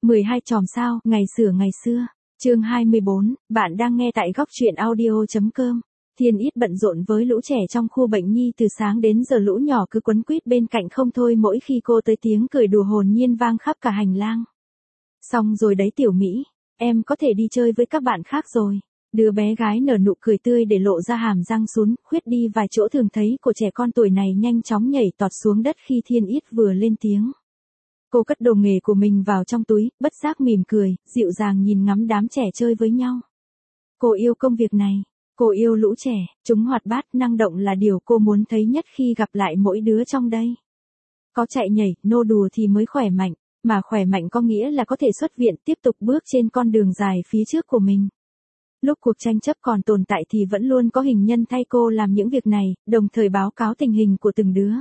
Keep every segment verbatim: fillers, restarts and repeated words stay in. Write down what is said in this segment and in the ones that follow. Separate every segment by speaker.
Speaker 1: mười hai chòm sao, ngày xửa ngày xưa. Chương hai mươi bốn, bạn đang nghe tại góc truyện audio chấm com. Thiên Yết bận rộn với lũ trẻ trong khu bệnh nhi từ sáng đến giờ, lũ nhỏ cứ quấn quýt bên cạnh không thôi, mỗi khi cô tới tiếng cười đùa hồn nhiên vang khắp cả hành lang. Xong rồi đấy Tiểu Mỹ, em có thể đi chơi với các bạn khác rồi. Đứa bé gái nở nụ cười tươi để lộ ra hàm răng sún, khuyết đi vài chỗ thường thấy của trẻ con tuổi này, nhanh chóng nhảy tọt xuống đất khi Thiên Yết vừa lên tiếng. Cô cất đồ nghề của mình vào trong túi, bất giác mỉm cười, dịu dàng nhìn ngắm đám trẻ chơi với nhau. Cô yêu công việc này, cô yêu lũ trẻ, chúng hoạt bát, năng động là điều cô muốn thấy nhất khi gặp lại mỗi đứa trong đây. Có chạy nhảy, nô đùa thì mới khỏe mạnh, mà khỏe mạnh có nghĩa là có thể xuất viện, tiếp tục bước trên con đường dài phía trước của mình. Lúc cuộc tranh chấp còn tồn tại thì vẫn luôn có hình nhân thay cô làm những việc này, đồng thời báo cáo tình hình của từng đứa.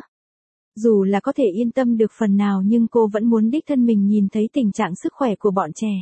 Speaker 1: Dù là có thể yên tâm được phần nào nhưng cô vẫn muốn đích thân mình nhìn thấy tình trạng sức khỏe của bọn trẻ.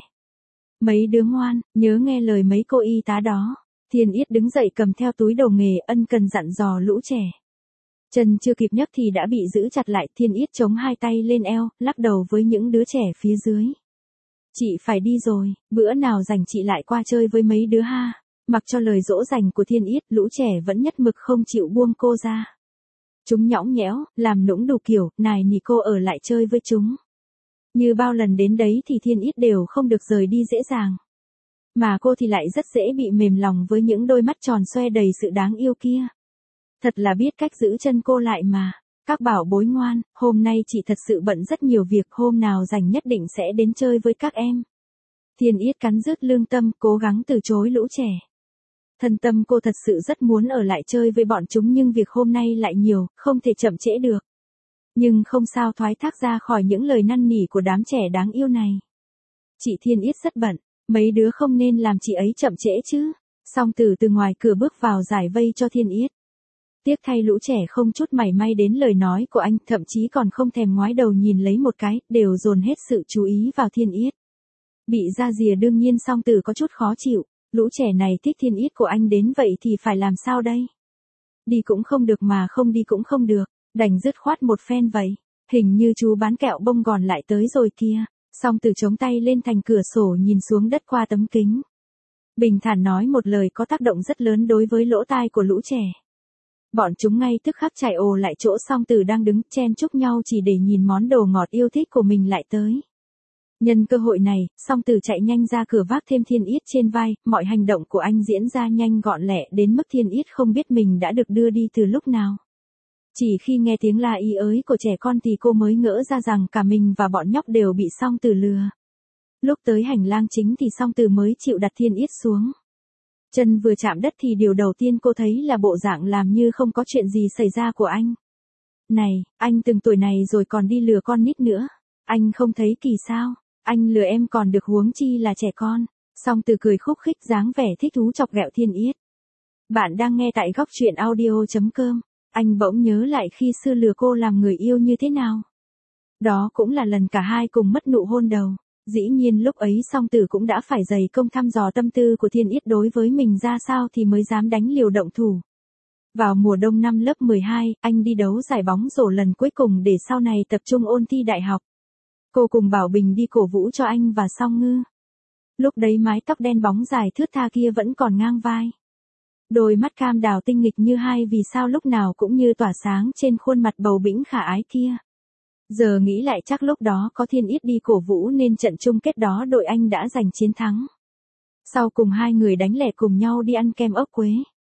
Speaker 1: Mấy đứa ngoan, nhớ nghe lời mấy cô y tá đó. Thiên Yết đứng dậy cầm theo túi đồ nghề, ân cần dặn dò lũ trẻ. Chân chưa kịp nhấc thì đã bị giữ chặt lại. Thiên Yết chống hai tay lên eo, lắc đầu với những đứa trẻ phía dưới. Chị phải đi rồi, bữa nào rảnh chị lại qua chơi với mấy đứa ha. Mặc cho lời dỗ dành của Thiên Yết, lũ trẻ vẫn nhất mực không chịu buông cô ra. Chúng nhõng nhẽo, làm nũng đủ kiểu, nài nỉ cô ở lại chơi với chúng. Như bao lần đến đấy thì Thiên Yết đều không được rời đi dễ dàng. Mà cô thì lại rất dễ bị mềm lòng với những đôi mắt tròn xoe đầy sự đáng yêu kia. Thật là biết cách giữ chân cô lại mà. Các bảo bối ngoan, hôm nay chị thật sự bận rất nhiều việc, hôm nào rảnh nhất định sẽ đến chơi với các em. Thiên Yết cắn rứt lương tâm, cố gắng từ chối lũ trẻ. Thân tâm cô thật sự rất muốn ở lại chơi với bọn chúng nhưng việc hôm nay lại nhiều, không thể chậm trễ được. Nhưng không sao thoái thác ra khỏi những lời năn nỉ của đám trẻ đáng yêu này. Chị Thiên Yết rất bận, mấy đứa không nên làm chị ấy chậm trễ chứ. Song Tử từ ngoài cửa bước vào giải vây cho Thiên Yết. Tiếc thay lũ trẻ không chút mảy may đến lời nói của anh, thậm chí còn không thèm ngoái đầu nhìn lấy một cái, đều dồn hết sự chú ý vào Thiên Yết. Bị ra rìa đương nhiên Song Tử có chút khó chịu. Lũ trẻ này thích Thiên Yết của anh đến vậy thì phải làm sao đây? Đi cũng không được mà không đi cũng không được, đành dứt khoát một phen vậy. Hình như chú bán kẹo bông gòn lại tới rồi kia. Song Tử chống tay lên thành cửa sổ nhìn xuống đất qua tấm kính. Bình thản nói một lời có tác động rất lớn đối với lỗ tai của lũ trẻ. Bọn chúng ngay tức khắc chạy ồ lại chỗ Song Tử đang đứng, chen chúc nhau chỉ để nhìn món đồ ngọt yêu thích của mình lại tới. Nhân cơ hội này, Song Tử chạy nhanh ra cửa vác thêm Thiên Yết trên vai, mọi hành động của anh diễn ra nhanh gọn lẹ đến mức Thiên Yết không biết mình đã được đưa đi từ lúc nào. Chỉ khi nghe tiếng la ý ới của trẻ con thì cô mới ngỡ ra rằng cả mình và bọn nhóc đều bị Song Tử lừa. Lúc tới hành lang chính thì Song Tử mới chịu đặt Thiên Yết xuống. Chân vừa chạm đất thì điều đầu tiên cô thấy là bộ dạng làm như không có chuyện gì xảy ra của anh. Này, anh từng tuổi này rồi còn đi lừa con nít nữa. Anh không thấy kỳ sao? Anh lừa em còn được huống chi là trẻ con. Song Tử cười khúc khích dáng vẻ thích thú chọc ghẹo Thiên Yết. Bạn đang nghe tại góc truyện audio chấm com. Anh bỗng nhớ lại khi xưa lừa cô làm người yêu như thế nào. Đó cũng là lần cả hai cùng mất nụ hôn đầu. Dĩ nhiên lúc ấy Song Tử cũng đã phải dày công thăm dò tâm tư của Thiên Yết đối với mình ra sao thì mới dám đánh liều động thủ. Vào mùa đông năm lớp mười hai, anh đi đấu giải bóng rổ lần cuối cùng để sau này tập trung ôn thi đại học. Cô cùng Bảo Bình đi cổ vũ cho anh và Song Ngư. Lúc đấy mái tóc đen bóng dài thướt tha kia vẫn còn ngang vai. Đôi mắt cam đào tinh nghịch như hai vì sao lúc nào cũng như tỏa sáng trên khuôn mặt bầu bĩnh khả ái kia. Giờ nghĩ lại chắc lúc đó có Thiên Yết đi cổ vũ nên trận chung kết đó đội anh đã giành chiến thắng. Sau cùng hai người đánh lẻ cùng nhau đi ăn kem ốc quế.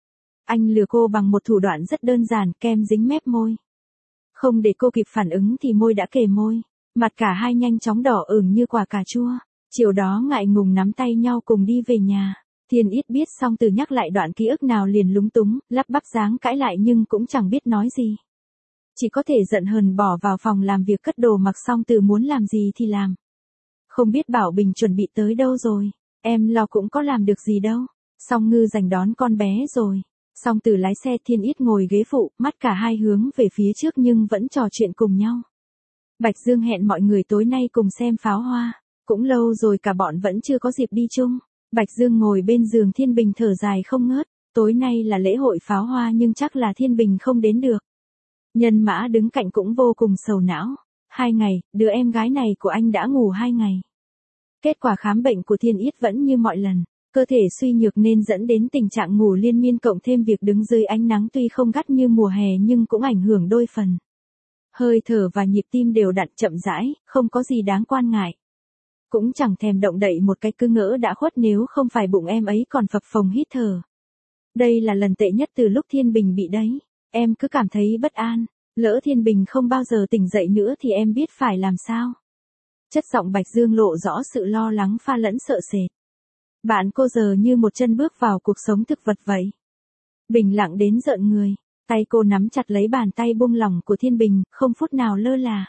Speaker 1: Anh lừa cô bằng một thủ đoạn rất đơn giản, kem dính mép môi. Không để cô kịp phản ứng thì môi đã kề môi. Mặt cả hai nhanh chóng đỏ ửng như quả cà chua. Chiều đó ngại ngùng nắm tay nhau cùng đi về nhà. Thiên Yết biết Song Tử nhắc lại đoạn ký ức nào liền lúng túng, lắp bắp dáng cãi lại nhưng cũng chẳng biết nói gì. Chỉ có thể giận hờn bỏ vào phòng làm việc cất đồ mặc Song Tử muốn làm gì thì làm. Không biết Bảo Bình chuẩn bị tới đâu rồi, em lo cũng có làm được gì đâu. Song Ngư giành đón con bé rồi. Song Tử lái xe, Thiên Yết ngồi ghế phụ, mắt cả hai hướng về phía trước nhưng vẫn trò chuyện cùng nhau. Bạch Dương hẹn mọi người tối nay cùng xem pháo hoa. Cũng lâu rồi cả bọn vẫn chưa có dịp đi chung. Bạch Dương ngồi bên giường Thiên Bình thở dài không ngớt. Tối nay là lễ hội pháo hoa nhưng chắc là Thiên Bình không đến được. Nhân Mã đứng cạnh cũng vô cùng sầu não. Hai ngày, đứa em gái này của anh đã ngủ hai ngày. Kết quả khám bệnh của Thiên Yết vẫn như mọi lần, cơ thể suy nhược nên dẫn đến tình trạng ngủ liên miên cộng thêm việc đứng dưới ánh nắng tuy không gắt như mùa hè nhưng cũng ảnh hưởng đôi phần. Hơi thở và nhịp tim đều đặn chậm rãi, không có gì đáng quan ngại. Cũng chẳng thèm động đậy một cái cứ ngỡ đã khuất nếu không phải bụng em ấy còn phập phồng hít thở. Đây là lần tệ nhất từ lúc Thiên Bình bị đấy. Em cứ cảm thấy bất an, lỡ Thiên Bình không bao giờ tỉnh dậy nữa thì em biết phải làm sao. Chất giọng Bạch Dương lộ rõ sự lo lắng pha lẫn sợ sệt. Bạn cô giờ như một chân bước vào cuộc sống thực vật vậy. Bình lặng đến rợn người, tay cô nắm chặt lấy bàn tay buông lỏng của Thiên Bình, không phút nào lơ là.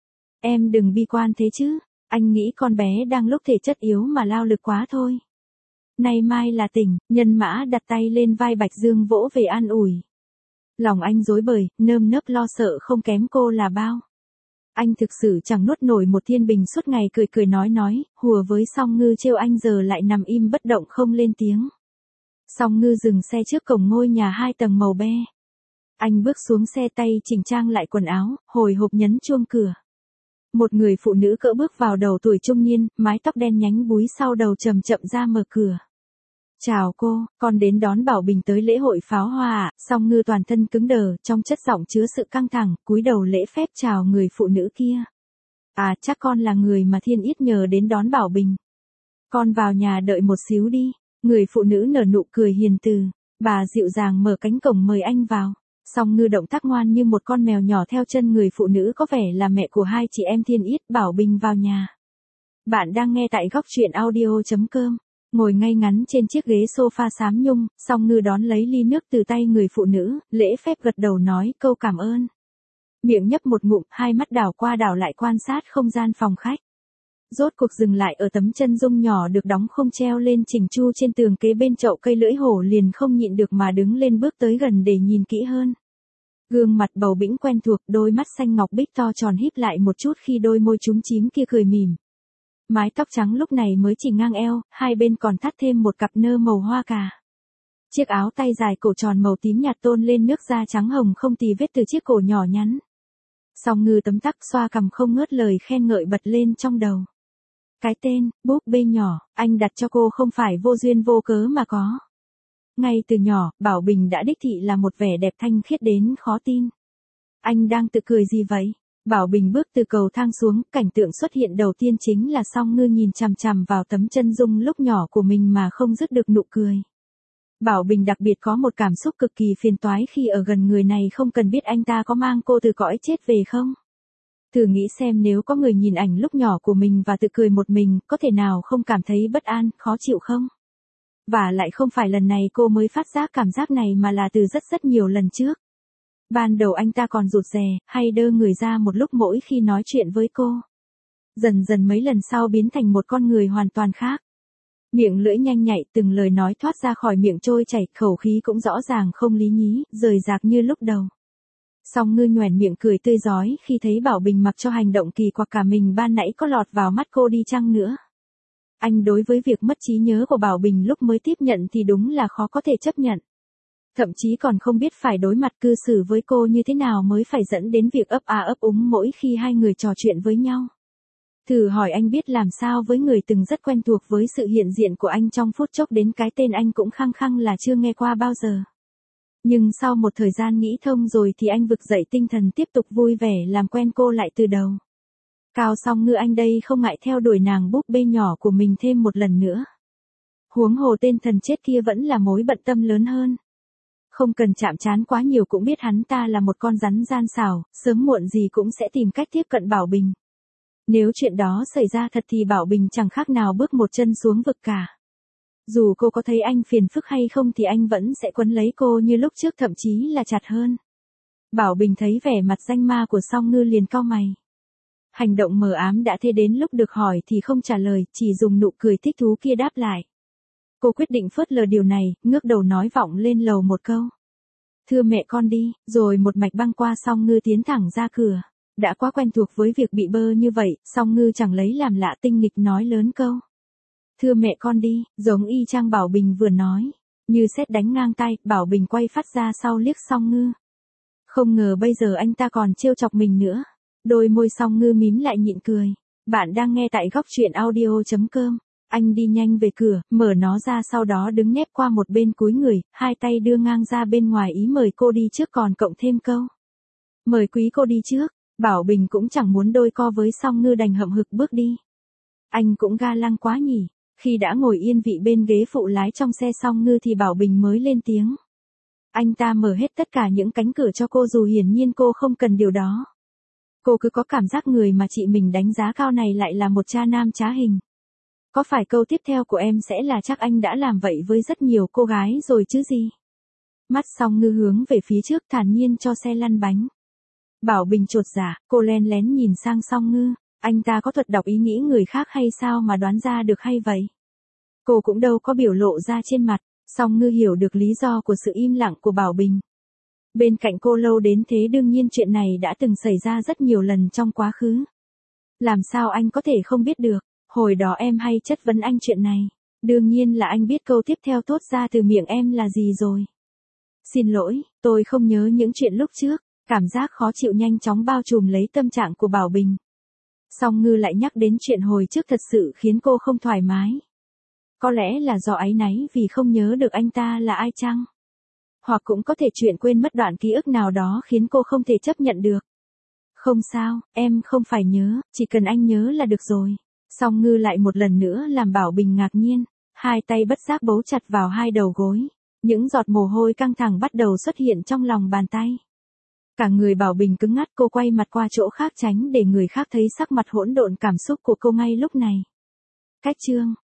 Speaker 1: Em đừng bi quan thế chứ, anh nghĩ con bé đang lúc thể chất yếu mà lao lực quá thôi. Nay mai là tỉnh, Nhân Mã đặt tay lên vai Bạch Dương vỗ về an ủi. Lòng anh rối bời, nơm nớp lo sợ không kém cô là bao. Anh thực sự chẳng nuốt nổi một Thiên Bình suốt ngày cười cười nói nói, hùa với Song Ngư trêu anh giờ lại nằm im bất động không lên tiếng. Song Ngư dừng xe trước cổng ngôi nhà hai tầng màu be. Anh bước xuống xe tay chỉnh trang lại quần áo, hồi hộp nhấn chuông cửa. Một người phụ nữ cỡ bước vào đầu tuổi trung niên, mái tóc đen nhánh búi sau đầu chậm chậm ra mở cửa. Chào cô, con đến đón Bảo Bình tới lễ hội pháo hoa ạ. Song Ngư toàn thân cứng đờ, trong chất giọng chứa sự căng thẳng, cúi đầu lễ phép chào người phụ nữ kia. À, chắc con là người mà Thiên Yết nhờ đến đón Bảo Bình. Con vào nhà đợi một xíu đi. Người phụ nữ nở nụ cười hiền từ, bà dịu dàng mở cánh cổng mời anh vào. Song Ngư động tác ngoan như một con mèo nhỏ theo chân người phụ nữ có vẻ là mẹ của hai chị em Thiên Yết. Bảo Bình vào nhà. Bạn đang nghe tại góc truyện audio chấm com. Ngồi ngay ngắn trên chiếc ghế sofa xám nhung, Song Ngư đón lấy ly nước từ tay người phụ nữ, lễ phép gật đầu nói câu cảm ơn. Miệng nhấp một ngụm, hai mắt đảo qua đảo lại quan sát không gian phòng khách. Rốt cuộc dừng lại ở tấm chân dung nhỏ được đóng khung treo lên chỉnh chu trên tường kế bên chậu cây lưỡi hổ, liền không nhịn được mà đứng lên bước tới gần để nhìn kỹ hơn. Gương mặt bầu bĩnh quen thuộc, đôi mắt xanh ngọc bích to tròn híp lại một chút khi đôi môi chúm chím kia cười mỉm. Mái tóc trắng lúc này mới chỉ ngang eo, hai bên còn thắt thêm một cặp nơ màu hoa cà. Chiếc áo tay dài cổ tròn màu tím nhạt tôn lên nước da trắng hồng không tì vết từ chiếc cổ nhỏ nhắn. Song Ngư tấm tắc xoa cằm không ngớt lời khen ngợi bật lên trong đầu. Cái tên, búp bê nhỏ, anh đặt cho cô không phải vô duyên vô cớ mà có. Ngay từ nhỏ, Bảo Bình đã đích thị là một vẻ đẹp thanh khiết đến khó tin. Anh đang tự cười gì vậy? Bảo Bình bước từ cầu thang xuống, cảnh tượng xuất hiện đầu tiên chính là Song Ngư nhìn chằm chằm vào tấm chân dung lúc nhỏ của mình mà không dứt được nụ cười. Bảo Bình đặc biệt có một cảm xúc cực kỳ phiền toái khi ở gần người này, không cần biết anh ta có mang cô từ cõi chết về không. Thử nghĩ xem nếu có người nhìn ảnh lúc nhỏ của mình và tự cười một mình, có thể nào không cảm thấy bất an, khó chịu không? Và lại không phải lần này cô mới phát giác cảm giác này mà là từ rất rất nhiều lần trước. Ban đầu anh ta còn rụt rè, hay đơ người ra một lúc mỗi khi nói chuyện với cô. Dần dần mấy lần sau biến thành một con người hoàn toàn khác. Miệng lưỡi nhanh nhạy, từng lời nói thoát ra khỏi miệng trôi chảy, khẩu khí cũng rõ ràng không lý nhí, rời rạc như lúc đầu. Song Ngư nhoẻn miệng cười tươi rói khi thấy Bảo Bình mặc cho hành động kỳ quặc cả mình ban nãy có lọt vào mắt cô đi chăng nữa. Anh đối với việc mất trí nhớ của Bảo Bình lúc mới tiếp nhận thì đúng là khó có thể chấp nhận. Thậm chí còn không biết phải đối mặt cư xử với cô như thế nào mới phải dẫn đến việc ấp a ấp úng mỗi khi hai người trò chuyện với nhau. Thử hỏi anh biết làm sao với người từng rất quen thuộc với sự hiện diện của anh trong phút chốc đến cái tên anh cũng khăng khăng là chưa nghe qua bao giờ. Nhưng sau một thời gian nghĩ thông rồi thì anh vực dậy tinh thần tiếp tục vui vẻ làm quen cô lại từ đầu. Cao Song Ngư anh đây không ngại theo đuổi nàng búp bê nhỏ của mình thêm một lần nữa. Huống hồ tên thần chết kia vẫn là mối bận tâm lớn hơn. Không cần chạm trán quá nhiều cũng biết hắn ta là một con rắn gian xảo, sớm muộn gì cũng sẽ tìm cách tiếp cận Bảo Bình. Nếu chuyện đó xảy ra thật thì Bảo Bình chẳng khác nào bước một chân xuống vực cả. Dù cô có thấy anh phiền phức hay không thì anh vẫn sẽ quấn lấy cô như lúc trước, thậm chí là chặt hơn. Bảo Bình thấy vẻ mặt danh ma của Song Ngư liền cau mày. Hành động mờ ám đã thế đến lúc được hỏi thì không trả lời, chỉ dùng nụ cười thích thú kia đáp lại. Cô quyết định phớt lờ điều này, ngước đầu nói vọng lên lầu một câu. Thưa mẹ con đi, rồi một mạch băng qua Song Ngư tiến thẳng ra cửa. Đã quá quen thuộc với việc bị bơ như vậy, Song Ngư chẳng lấy làm lạ tinh nghịch nói lớn câu. Thưa mẹ con đi, giống y chang Bảo Bình vừa nói. Như sét đánh ngang tay, Bảo Bình quay phát ra sau liếc Song Ngư. Không ngờ bây giờ anh ta còn trêu chọc mình nữa. Đôi môi Song Ngư mím lại nhịn cười. Bạn đang nghe tại góc truyện audio chấm com. Anh đi nhanh về cửa, mở nó ra sau đó đứng nép qua một bên cúi người, hai tay đưa ngang ra bên ngoài ý mời cô đi trước còn cộng thêm câu. Mời quý cô đi trước, Bảo Bình cũng chẳng muốn đôi co với Song Ngư đành hậm hực bước đi. Anh cũng ga lăng quá nhỉ, khi đã ngồi yên vị bên ghế phụ lái trong xe Song Ngư thì Bảo Bình mới lên tiếng. Anh ta mở hết tất cả những cánh cửa cho cô dù hiển nhiên cô không cần điều đó. Cô cứ có cảm giác người mà chị mình đánh giá cao này lại là một cha nam trá hình. Có phải câu tiếp theo của em sẽ là chắc anh đã làm vậy với rất nhiều cô gái rồi chứ gì? Mắt Song Ngư hướng về phía trước thản nhiên cho xe lăn bánh. Bảo Bình chột dạ, cô len lén nhìn sang Song Ngư, anh ta có thuật đọc ý nghĩ người khác hay sao mà đoán ra được hay vậy? Cô cũng đâu có biểu lộ ra trên mặt, Song Ngư hiểu được lý do của sự im lặng của Bảo Bình. Bên cạnh cô lâu đến thế đương nhiên chuyện này đã từng xảy ra rất nhiều lần trong quá khứ. Làm sao anh có thể không biết được, hồi đó em hay chất vấn anh chuyện này. Đương nhiên là anh biết câu tiếp theo thốt ra từ miệng em là gì rồi. Xin lỗi, tôi không nhớ những chuyện lúc trước, cảm giác khó chịu nhanh chóng bao trùm lấy tâm trạng của Bảo Bình. Song Ngư lại nhắc đến chuyện hồi trước thật sự khiến cô không thoải mái. Có lẽ là do áy náy vì không nhớ được anh ta là ai chăng? Hoặc cũng có thể chuyện quên mất đoạn ký ức nào đó khiến cô không thể chấp nhận được. Không sao, em không phải nhớ, chỉ cần anh nhớ là được rồi. Song Ngư lại một lần nữa làm Bảo Bình ngạc nhiên, hai tay bất giác bấu chặt vào hai đầu gối. Những giọt mồ hôi căng thẳng bắt đầu xuất hiện trong lòng bàn tay. Cả người Bảo Bình cứng ngắt, cô quay mặt qua chỗ khác tránh để người khác thấy sắc mặt hỗn độn cảm xúc của cô ngay lúc này. Cách chương